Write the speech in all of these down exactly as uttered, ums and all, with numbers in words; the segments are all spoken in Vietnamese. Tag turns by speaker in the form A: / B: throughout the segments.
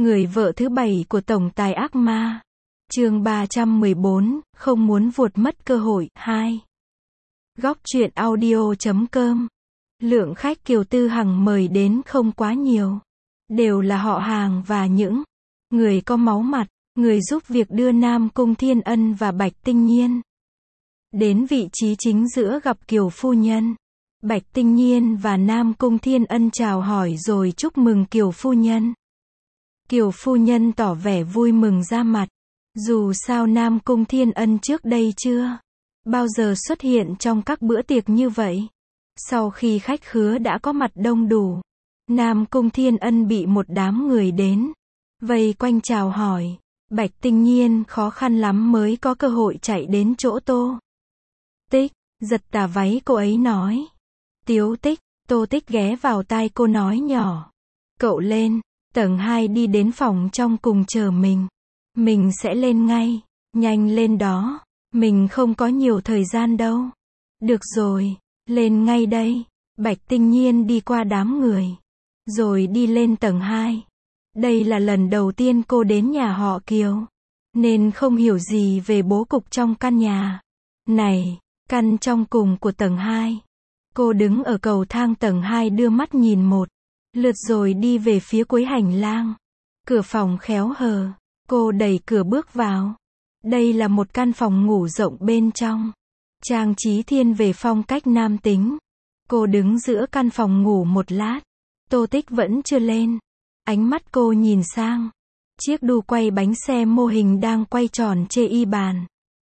A: Người vợ thứ bảy của tổng tài ác ma. Chương ba trăm mười bốn, không muốn vuột mất cơ hội. hai. Góc truyện audio chấm com. Lượng khách Kiều Tư Hằng mời đến không quá nhiều. Đều là họ hàng và những người có máu mặt, người giúp việc đưa Nam Cung Thiên Ân và Bạch Tinh Nhiên đến vị trí chính giữa gặp Kiều phu nhân. Bạch Tinh Nhiên và Nam Cung Thiên Ân chào hỏi rồi chúc mừng Kiều phu nhân. Kiều phu nhân tỏ vẻ vui mừng ra mặt. Dù sao Nam Cung Thiên Ân trước đây chưa bao giờ xuất hiện trong các bữa tiệc như vậy. Sau khi khách khứa đã có mặt đông đủ, Nam Cung Thiên Ân bị một đám người đến vây quanh chào hỏi. Bạch Tinh Nhiên khó khăn lắm mới có cơ hội chạy đến chỗ Tô Tích, giật tà váy cô ấy nói. Tiếu Tích. Tô Tích ghé vào tai cô nói nhỏ. Cậu lên tầng hai đi đến phòng trong cùng chờ mình. Mình sẽ lên ngay. Nhanh lên đó. Mình không có nhiều thời gian đâu. Được rồi, lên ngay đây. Bạch Tinh Nhiên đi qua đám người, rồi đi lên tầng hai. Đây là lần đầu tiên cô đến nhà họ Kiều, nên không hiểu gì về bố cục trong căn nhà này. Căn trong cùng của tầng hai. Cô đứng ở cầu thang tầng hai đưa mắt nhìn một lượt rồi đi về phía cuối hành lang. Cửa phòng khéo hờ. Cô đẩy cửa bước vào. Đây là một căn phòng ngủ rộng bên trong, trang trí thiên về phong cách nam tính. Cô đứng giữa căn phòng ngủ một lát. Tô Tích vẫn chưa lên. Ánh mắt cô nhìn sang chiếc đu quay bánh xe mô hình đang quay tròn trên y bàn.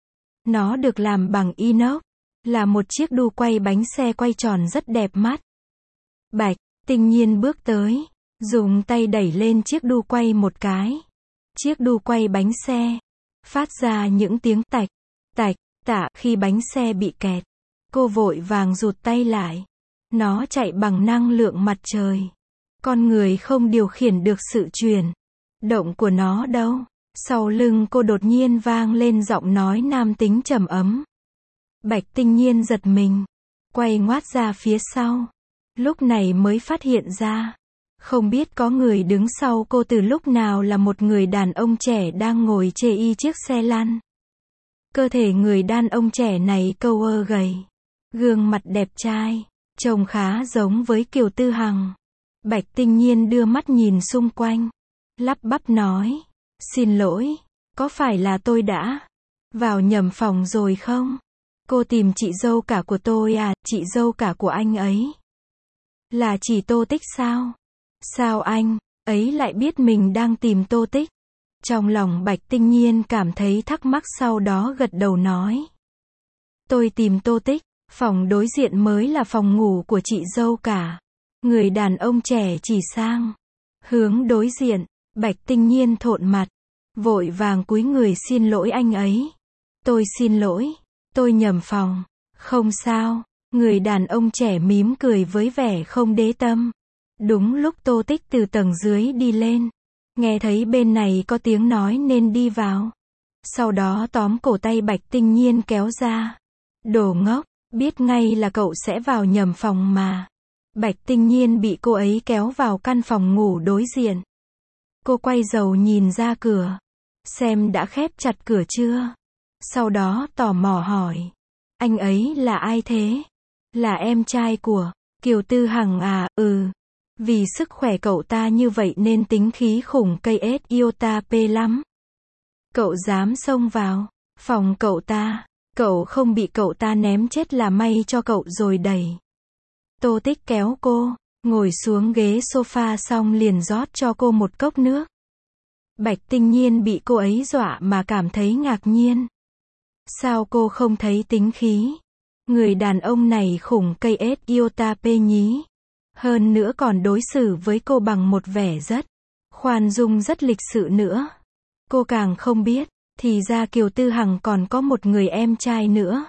A: Nó được làm bằng inox, là một chiếc đu quay bánh xe quay tròn rất đẹp mắt. Bạch Tinh Nhiên bước tới, dùng tay đẩy lên chiếc đu quay một cái. Chiếc đu quay bánh xe phát ra những tiếng tạch, tạch, tạ. Khi bánh xe bị kẹt, cô vội vàng rụt tay lại. Nó chạy bằng năng lượng mặt trời. Con người không điều khiển được sự chuyển động của nó đâu. Sau lưng cô đột nhiên vang lên giọng nói nam tính trầm ấm. Bạch Tinh Nhiên giật mình, quay ngoắt ra phía sau. Lúc này mới phát hiện ra, không biết có người đứng sau cô từ lúc nào là một người đàn ông trẻ đang ngồi trên y chiếc xe lăn. Cơ thể người đàn ông trẻ này câu ơ gầy, gương mặt đẹp trai, trông khá giống với Kiều Tư Hằng. Bạch Tinh Nhiên đưa mắt nhìn xung quanh, lắp bắp nói, xin lỗi, có phải là tôi đã vào nhầm phòng rồi không? Cô tìm chị dâu cả của tôi à? Chị dâu cả của anh ấy là chỉ Tô Tích sao? Sao anh ấy lại biết mình đang tìm Tô Tích? Trong lòng Bạch Tinh Nhiên cảm thấy thắc mắc, sau đó gật đầu nói. Tôi tìm Tô Tích, phòng đối diện mới là phòng ngủ của chị dâu cả. Người đàn ông trẻ chỉ sang hướng đối diện. Bạch Tinh Nhiên thộn mặt, vội vàng cúi người xin lỗi anh ấy. Tôi xin lỗi, tôi nhầm phòng. Không sao. Người đàn ông trẻ mím cười với vẻ không để tâm. Đúng lúc Tô Tích từ tầng dưới đi lên, nghe thấy bên này có tiếng nói nên đi vào. Sau đó tóm cổ tay Bạch Tinh Nhiên kéo ra. Đồ ngốc, biết ngay là cậu sẽ vào nhầm phòng mà. Bạch Tinh Nhiên bị cô ấy kéo vào căn phòng ngủ đối diện. Cô quay đầu nhìn ra cửa, xem đã khép chặt cửa chưa. Sau đó tò mò hỏi, anh ấy là ai thế? Là em trai của Kiều Tư Hằng à? Ừ. Vì sức khỏe cậu ta như vậy nên tính khí khủng cây ét iota p lắm. Cậu dám xông vào phòng cậu ta, cậu không bị cậu ta ném chết là may cho cậu rồi đẩy. Tô Tích kéo cô ngồi xuống ghế sofa xong liền rót cho cô một cốc nước. Bạch Tinh Nhiên bị cô ấy dọa mà cảm thấy ngạc nhiên. Sao cô không thấy tính khí? Người đàn ông này khủng cây ét iota p nhí. Hơn nữa còn đối xử với cô bằng một vẻ rất khoan dung, rất lịch sự nữa. Cô càng không biết, thì ra Kiều Tư Hằng còn có một người em trai nữa.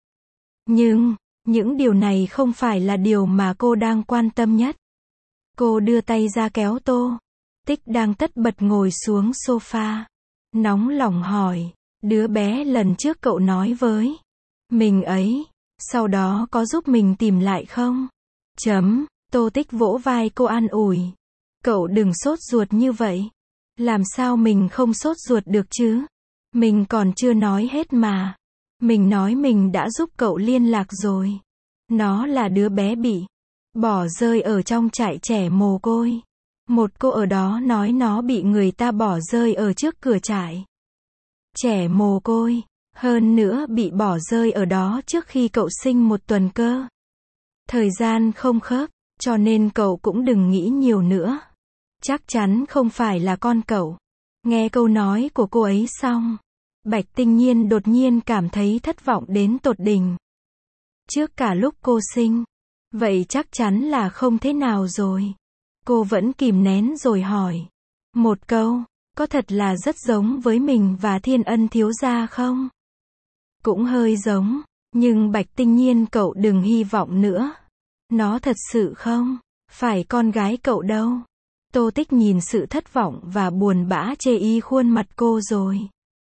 A: Nhưng, những điều này không phải là điều mà cô đang quan tâm nhất. Cô đưa tay ra kéo Tô Tích đang tất bật ngồi xuống sofa. Nóng lòng hỏi, đứa bé lần trước cậu nói với mình ấy, sau đó có giúp mình tìm lại không? Chấm. Tô Tích vỗ vai cô an ủi. Cậu đừng sốt ruột như vậy. Làm sao mình không sốt ruột được chứ? Mình còn chưa nói hết mà. Mình nói mình đã giúp cậu liên lạc rồi. Nó là đứa bé bị bỏ rơi ở trong trại trẻ mồ côi. Một cô ở đó nói nó bị người ta bỏ rơi ở trước cửa trại trẻ mồ côi. Hơn nữa bị bỏ rơi ở đó trước khi cậu sinh một tuần cơ. Thời gian không khớp, cho nên cậu cũng đừng nghĩ nhiều nữa. Chắc chắn không phải là con cậu. Nghe câu nói của cô ấy xong, Bạch Tinh Nhiên đột nhiên cảm thấy thất vọng đến tột đỉnh. Trước cả lúc cô sinh, vậy chắc chắn là không thế nào rồi. Cô vẫn kìm nén rồi hỏi một câu, có thật là rất giống với mình và Thiên Ân thiếu gia không? Cũng hơi giống, nhưng Bạch Tinh Nhiên cậu đừng hy vọng nữa. Nó thật sự không phải con gái cậu đâu. Tô Tích nhìn sự thất vọng và buồn bã chê y khuôn mặt cô rồi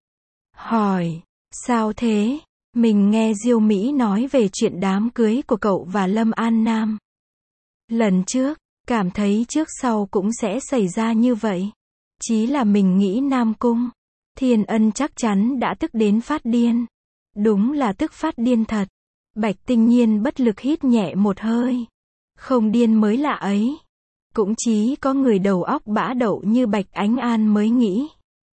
A: hỏi, sao thế? Mình nghe Diêu Mỹ nói về chuyện đám cưới của cậu và Lâm An Nam lần trước, cảm thấy trước sau cũng sẽ xảy ra như vậy. Chí là mình nghĩ Nam Cung Thiên Ân chắc chắn đã tức đến phát điên. Đúng là tức phát điên thật. Bạch Tinh Nhiên bất lực hít nhẹ một hơi. Không điên mới lạ ấy. Cũng chỉ có người đầu óc bã đậu như Bạch Ánh An mới nghĩ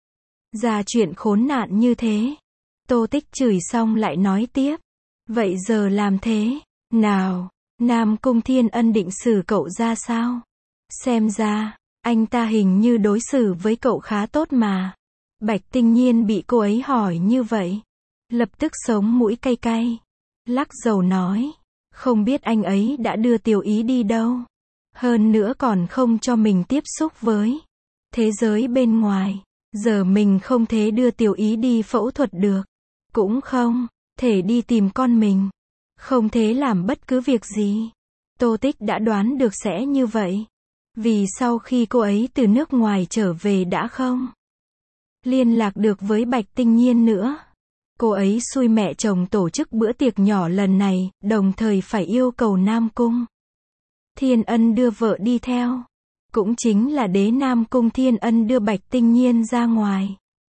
A: ra chuyện khốn nạn như thế. Tô Tích chửi xong lại nói tiếp. Vậy giờ làm thế nào? Nam Cung Thiên Ân định xử cậu ra sao? Xem ra, anh ta hình như đối xử với cậu khá tốt mà. Bạch Tinh Nhiên bị cô ấy hỏi như vậy, lập tức sống mũi cay cay. Lắc đầu nói, không biết anh ấy đã đưa Tiểu Ý đi đâu. Hơn nữa còn không cho mình tiếp xúc với thế giới bên ngoài. Giờ mình không thể đưa Tiểu Ý đi phẫu thuật được. Cũng không thể đi tìm con mình. Không thể làm bất cứ việc gì. Tô Tích đã đoán được sẽ như vậy. Vì sau khi cô ấy từ nước ngoài trở về đã không liên lạc được với Bạch Tinh Nhiên nữa. Cô ấy xui mẹ chồng tổ chức bữa tiệc nhỏ lần này, đồng thời phải yêu cầu Nam Cung Thiên Ân đưa vợ đi theo. Cũng chính là đế Nam Cung Thiên Ân đưa Bạch Tinh Nhiên ra ngoài.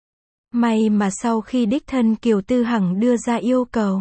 A: May mà sau khi đích thân Kiều Tư Hằng đưa ra yêu cầu,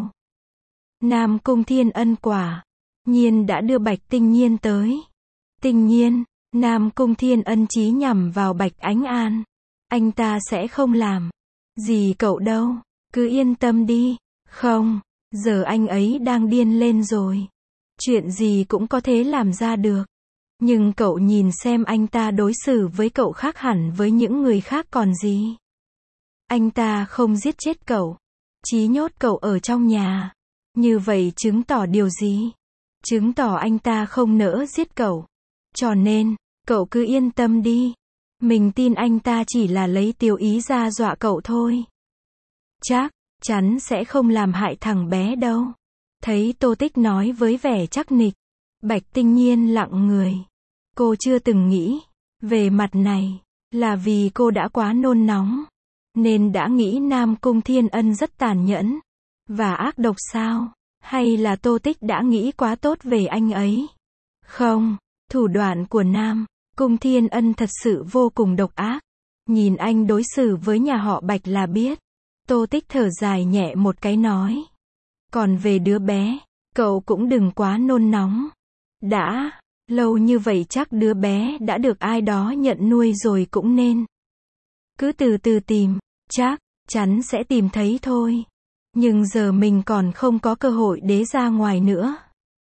A: Nam Cung Thiên Ân quả nhiên đã đưa Bạch Tinh Nhiên tới. Tinh Nhiên, Nam Cung Thiên Ân chí nhằm vào Bạch Ánh An. Anh ta sẽ không làm gì cậu đâu, cứ yên tâm đi. Không, giờ anh ấy đang điên lên rồi. Chuyện gì cũng có thể làm ra được. Nhưng cậu nhìn xem anh ta đối xử với cậu khác hẳn với những người khác còn gì. Anh ta không giết chết cậu, chí nhốt cậu ở trong nhà. Như vậy chứng tỏ điều gì? Chứng tỏ anh ta không nỡ giết cậu. Cho nên, cậu cứ yên tâm đi. Mình tin anh ta chỉ là lấy Tiểu Ý ra dọa cậu thôi. Chắc chắn sẽ không làm hại thằng bé đâu. Thấy Tô Tích nói với vẻ chắc nịch, Bạch Tinh Nhiên lặng người. Cô chưa từng nghĩ về mặt này, là vì cô đã quá nôn nóng, nên đã nghĩ Nam Cung Thiên Ân rất tàn nhẫn và ác độc sao? Hay là Tô Tích đã nghĩ quá tốt về anh ấy? Không, thủ đoạn của Nam Cung Thiên Ân thật sự vô cùng độc ác. Nhìn anh đối xử với nhà họ Bạch là biết. Tô Tích thở dài nhẹ một cái nói. Còn về đứa bé, cậu cũng đừng quá nôn nóng. Đã lâu như vậy chắc đứa bé đã được ai đó nhận nuôi rồi cũng nên. Cứ từ từ tìm, chắc chắn sẽ tìm thấy thôi. Nhưng giờ mình còn không có cơ hội để ra ngoài nữa.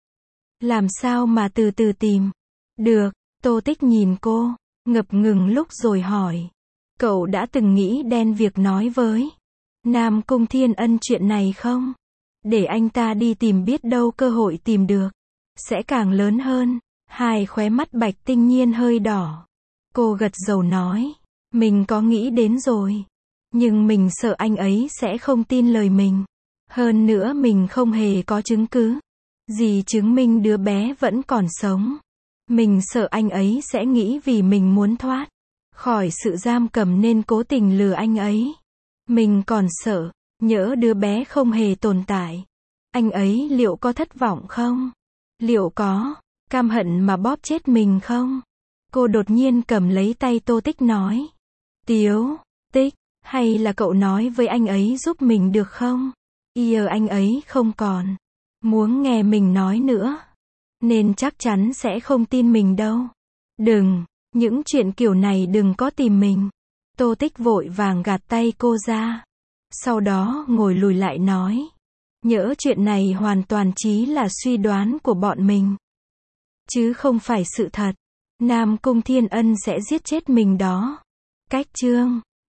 A: Làm sao mà từ từ tìm? Được, Tô Tích nhìn cô, ngập ngừng lúc rồi hỏi. Cậu đã từng nghĩ đen việc nói với Nam Cung Thiên Ân chuyện này không? Để anh ta đi tìm biết đâu cơ hội tìm được sẽ càng lớn hơn. Hai khóe mắt Bạch Tinh Nhiên hơi đỏ. Cô gật đầu nói. Mình có nghĩ đến rồi. Nhưng mình sợ anh ấy sẽ không tin lời mình. Hơn nữa mình không hề có chứng cứ gì chứng minh đứa bé vẫn còn sống. Mình sợ anh ấy sẽ nghĩ vì mình muốn thoát khỏi sự giam cầm nên cố tình lừa anh ấy. Mình còn sợ, nhỡ đứa bé không hề tồn tại. Anh ấy liệu có thất vọng không? Liệu có cam hận mà bóp chết mình không? Cô đột nhiên cầm lấy tay Tô Tích nói. Tiếu, tích, hay là cậu nói với anh ấy giúp mình được không? Giờ anh ấy không còn muốn nghe mình nói nữa, nên chắc chắn sẽ không tin mình đâu. Đừng, những chuyện kiểu này đừng có tìm mình. Tô Tích vội vàng gạt tay cô ra. Sau đó ngồi lùi lại nói. Nhỡ chuyện này hoàn toàn chỉ là suy đoán của bọn mình, chứ không phải sự thật. Nam Cung Thiên Ân sẽ giết chết mình đó. Cách chương